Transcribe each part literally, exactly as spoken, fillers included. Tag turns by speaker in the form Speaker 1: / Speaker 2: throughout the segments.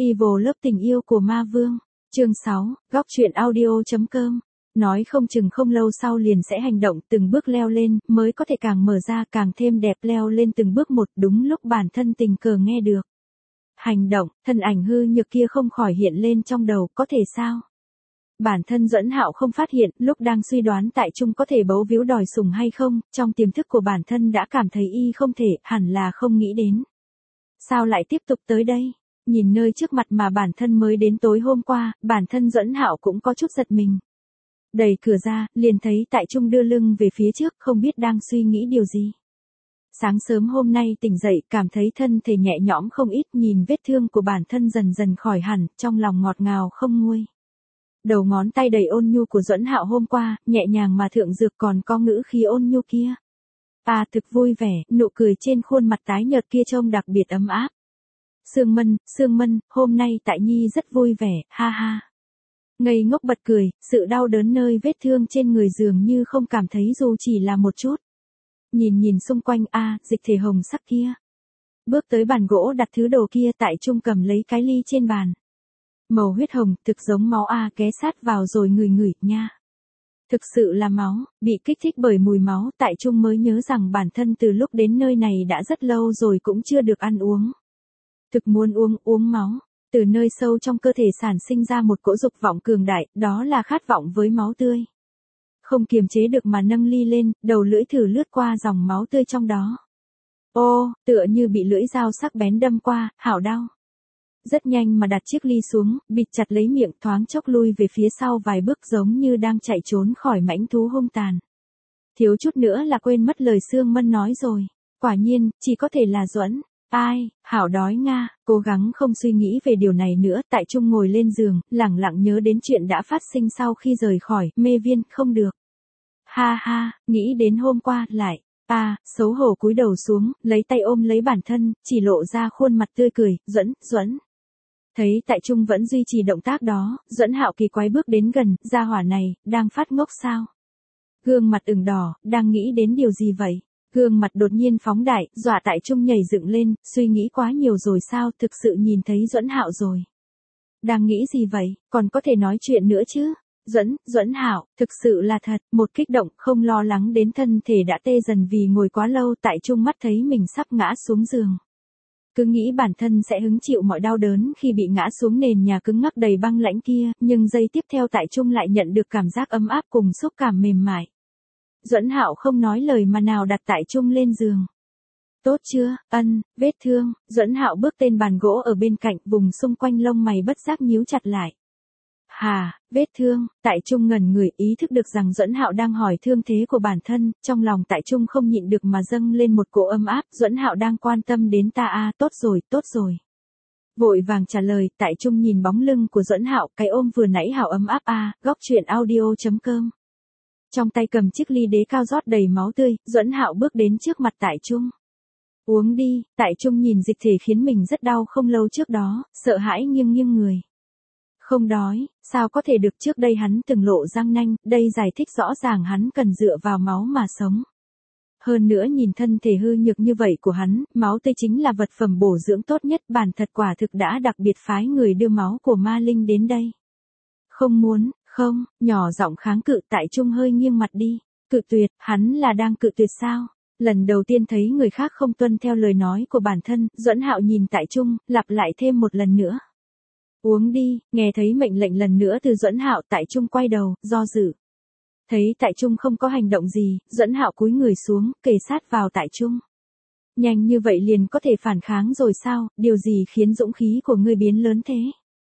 Speaker 1: Evil Love tình yêu của ma vương. Chương sáu, góc truyện audio chấm com. Nói không chừng không lâu sau liền sẽ hành động, từng bước leo lên, mới có thể càng mở ra càng thêm đẹp, leo lên từng bước một. Đúng lúc bản thân tình cờ nghe được hành động, thân ảnh hư nhược kia không khỏi hiện lên trong đầu, có thể sao? Bản thân Duẫn Hạo không phát hiện, lúc đang suy đoán tại Trung có thể bấu víu đòi sủng hay không, trong tiềm thức của bản thân đã cảm thấy y không thể, hẳn là không nghĩ đến. Sao lại tiếp tục tới đây? Nhìn nơi trước mặt mà bản thân mới đến tối hôm qua, bản thân Duẫn Hạo cũng có chút giật mình. Đẩy cửa ra, liền thấy tại Trung đưa lưng về phía trước, không biết đang suy nghĩ điều gì. Sáng sớm hôm nay tỉnh dậy, cảm thấy thân thể nhẹ nhõm không ít, nhìn vết thương của bản thân dần dần khỏi hẳn, trong lòng ngọt ngào không nguôi. Đầu ngón tay đầy ôn nhu của Duẫn Hạo hôm qua, nhẹ nhàng mà thượng dược còn có ngữ khí ôn nhu kia. À thực vui vẻ, nụ cười trên khuôn mặt tái nhợt kia trông đặc biệt ấm áp. Sương Mân, Sương Mân, hôm nay tại Nhi rất vui vẻ, ha ha. Ngây ngốc bật cười, sự đau đớn nơi vết thương trên người dường như không cảm thấy dù chỉ là một chút. Nhìn nhìn xung quanh, a à, dịch thể hồng sắc kia. Bước tới bàn gỗ đặt thứ đồ kia, tại Trung cầm lấy cái ly trên bàn. Màu huyết hồng, thực giống máu a, à, ghé sát vào rồi ngửi ngửi nha. Thực sự là máu, bị kích thích bởi mùi máu, tại Trung mới nhớ rằng bản thân từ lúc đến nơi này đã rất lâu rồi cũng chưa được ăn uống. Thực muốn uống, uống máu, từ nơi sâu trong cơ thể sản sinh ra một cỗ dục vọng cường đại, đó là khát vọng với máu tươi. Không kiềm chế được mà nâng ly lên, đầu lưỡi thử lướt qua dòng máu tươi trong đó. Ô, tựa như bị lưỡi dao sắc bén đâm qua, hảo đau. Rất nhanh mà đặt chiếc ly xuống, bịt chặt lấy miệng, thoáng chốc lui về phía sau vài bước giống như đang chạy trốn khỏi mãnh thú hung tàn. Thiếu chút nữa là quên mất lời Sương Mân nói rồi. Quả nhiên, chỉ có thể là Duẫn. Ai, hảo đói nga, cố gắng không suy nghĩ về điều này nữa, tại Trung ngồi lên giường, lẳng lặng nhớ đến chuyện đã phát sinh sau khi rời khỏi, mê viên, không được. Ha ha, nghĩ đến hôm qua, lại, à, xấu hổ cúi đầu xuống, lấy tay ôm lấy bản thân, chỉ lộ ra khuôn mặt tươi cười, Duẫn, Duẫn. Thấy tại Trung vẫn duy trì động tác đó, Duẫn Hạo kỳ quái bước đến gần, gia hỏa này, đang phát ngốc sao? Gương mặt ửng đỏ, đang nghĩ đến điều gì vậy? Gương mặt đột nhiên phóng đại, dọa tại Trung nhảy dựng lên, suy nghĩ quá nhiều rồi sao, thực sự nhìn thấy Duẫn Hạo rồi. Đang nghĩ gì vậy, còn có thể nói chuyện nữa chứ? Duẫn, Duẫn Hạo, thực sự là thật, một kích động, không lo lắng đến thân thể đã tê dần vì ngồi quá lâu, tại Trung mắt thấy mình sắp ngã xuống giường. Cứ nghĩ bản thân sẽ hứng chịu mọi đau đớn khi bị ngã xuống nền nhà cứng ngắc đầy băng lãnh kia, nhưng giây tiếp theo tại Trung lại nhận được cảm giác ấm áp cùng xúc cảm mềm mại. Duẫn Hạo không nói lời mà nào đặt tại Trung lên giường. Tốt chưa, ân, vết thương, Duẫn Hạo bước tên bàn gỗ ở bên cạnh, vùng xung quanh lông mày bất giác nhíu chặt lại. Hà, vết thương, tại Trung ngẩn người, ý thức được rằng Duẫn Hạo đang hỏi thương thế của bản thân, trong lòng tại Trung không nhịn được mà dâng lên một cỗ ấm áp, Duẫn Hạo đang quan tâm đến ta à, tốt rồi, tốt rồi. Vội vàng trả lời, tại Trung nhìn bóng lưng của Duẫn Hạo, cái ôm vừa nãy hảo ấm áp à, góc truyện audio chấm com. Trong tay cầm chiếc ly đế cao rót đầy máu tươi, Duẫn Hạo bước đến trước mặt tại Trung. Uống đi, tại Trung nhìn dịch thể khiến mình rất đau không lâu trước đó, sợ hãi nghiêng nghiêng người. Không đói, sao có thể được, trước đây hắn từng lộ răng nanh, đây giải thích rõ ràng hắn cần dựa vào máu mà sống. Hơn nữa nhìn thân thể hư nhược như vậy của hắn, máu tươi chính là vật phẩm bổ dưỡng tốt nhất, bản thật quả thực đã đặc biệt phái người đưa máu của ma linh đến đây. Không muốn, không, nhỏ giọng kháng cự, tại Trung hơi nghiêng mặt đi. Cự tuyệt, hắn là đang cự tuyệt sao? Lần đầu tiên thấy người khác không tuân theo lời nói của bản thân, Duẫn Hạo nhìn tại Trung, lặp lại thêm một lần nữa. Uống đi, nghe thấy mệnh lệnh lần nữa từ Duẫn Hạo, tại Trung quay đầu, do dự. Thấy tại Trung không có hành động gì, Duẫn Hạo cúi người xuống, kề sát vào tại Trung. Nhanh như vậy liền có thể phản kháng rồi sao, điều gì khiến dũng khí của ngươi biến lớn thế?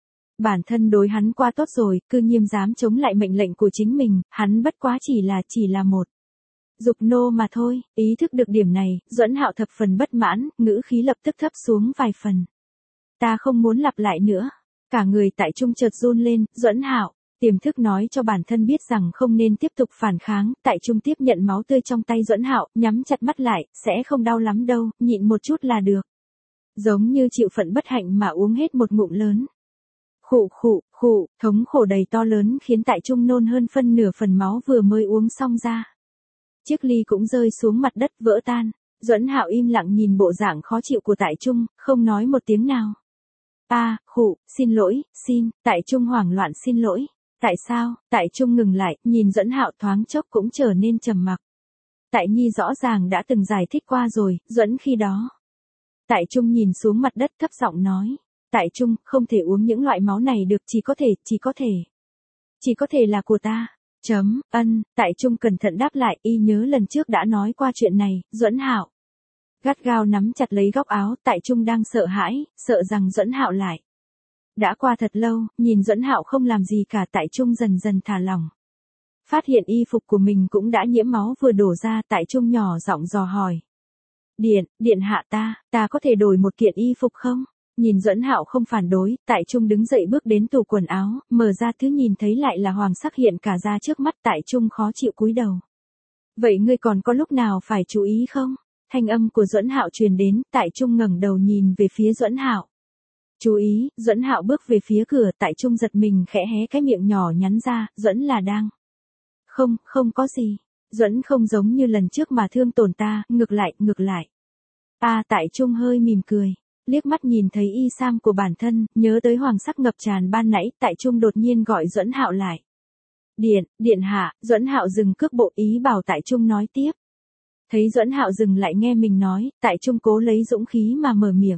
Speaker 1: Bản thân đối hắn qua tốt rồi, cư nhiên dám chống lại mệnh lệnh của chính mình, hắn bất quá chỉ là chỉ là một dục nô mà thôi. Ý thức được điểm này, Duẫn Hạo thập phần bất mãn, ngữ khí lập tức thấp xuống vài phần. Ta không muốn lặp lại nữa. Cả người tại Trung chợt run lên, Duẫn Hạo, tiềm thức nói cho bản thân biết rằng không nên tiếp tục phản kháng, tại Trung tiếp nhận máu tươi trong tay Duẫn Hạo, nhắm chặt mắt lại, sẽ không đau lắm đâu, nhịn một chút là được. Giống như chịu phận bất hạnh mà uống hết một ngụm lớn. Khụ khụ, khụ, thống khổ đầy to lớn khiến tại Trung nôn hơn phân nửa phần máu vừa mới uống xong ra. Chiếc ly cũng rơi xuống mặt đất vỡ tan. Duẫn Hạo im lặng nhìn bộ dạng khó chịu của tại Trung, không nói một tiếng nào. A, khụ, xin lỗi, xin, Tại Trung hoảng loạn xin lỗi. Tại sao? Tại Trung ngừng lại, nhìn Duẫn Hạo thoáng chốc cũng trở nên trầm mặc. Tại Nhi rõ ràng đã từng giải thích qua rồi, Duẫn khi đó. Tại Trung nhìn xuống mặt đất thấp giọng nói. Tại Trung, không thể uống những loại máu này được, chỉ có thể, chỉ có thể. Chỉ có thể là của ta. Chấm, ân, Tại Trung cẩn thận đáp lại, y nhớ lần trước đã nói qua chuyện này, Duẫn Hạo. Gắt gao nắm chặt lấy góc áo, Tại Trung đang sợ hãi, sợ rằng Duẫn Hạo lại. Đã qua thật lâu, nhìn Duẫn Hạo không làm gì cả, Tại Trung dần dần thả lỏng. Phát hiện y phục của mình cũng đã nhiễm máu vừa đổ ra, Tại Trung nhỏ giọng dò hỏi. Điện, điện hạ ta, ta có thể đổi một kiện y phục không? Nhìn Duẫn Hạo không phản đối, Tại Trung đứng dậy bước đến tủ quần áo, mở ra thứ nhìn thấy lại là hoàng sắc hiện cả ra trước mắt, Tại Trung khó chịu cúi đầu. Vậy ngươi còn có lúc nào phải chú ý không? Thanh âm của Duẫn Hạo truyền đến, Tại Trung ngẩng đầu nhìn về phía Duẫn Hạo. Chú ý, Duẫn Hạo bước về phía cửa, Tại Trung giật mình khẽ hé cái miệng nhỏ nhắn ra, Duẫn là đang. Không, không có gì. Duẫn không giống như lần trước mà thương tổn ta, ngược lại, ngược lại. A, Tại Trung hơi mỉm cười, liếc mắt nhìn thấy y sam của bản thân, nhớ tới hoàng sắc ngập tràn ban nãy, Tại Trung đột nhiên gọi Duẫn Hạo lại. Điện, điện hạ, Duẫn Hạo dừng cước bộ, ý bảo Tại Trung nói tiếp. Thấy Duẫn Hạo dừng lại nghe mình nói, Tại Trung cố lấy dũng khí mà mở miệng.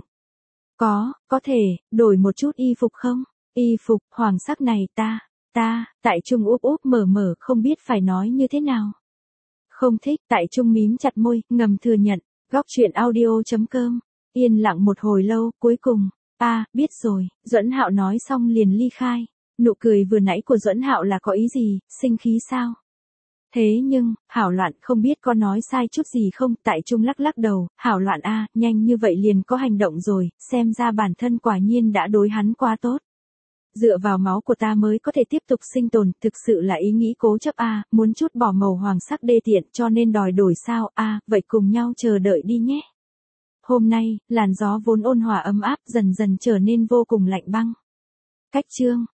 Speaker 1: Có, có thể, đổi một chút y phục không? Y phục, hoàng sắc này ta, ta, Tại Trung úp úp mở mở không biết phải nói như thế nào. Không thích, Tại Trung mím chặt môi, ngầm thừa nhận, góc truyện audio chấm com. Yên lặng một hồi lâu, cuối cùng, a, à, biết rồi, Duẫn Hạo nói xong liền ly khai. Nụ cười vừa nãy của Duẫn Hạo là có ý gì, sinh khí sao? Thế nhưng, Hảo Loạn không biết có nói sai chút gì không, Tại Trung lắc lắc đầu, Hảo Loạn a, nhanh như vậy liền có hành động rồi, xem ra bản thân quả nhiên đã đối hắn quá tốt. Dựa vào máu của ta mới có thể tiếp tục sinh tồn, thực sự là ý nghĩ cố chấp a, muốn chút bỏ màu hoàng sắc đê tiện cho nên đòi đổi sao a, vậy cùng nhau chờ đợi đi nhé. Hôm nay, làn gió vốn ôn hòa ấm áp dần dần trở nên vô cùng lạnh băng. Cách chương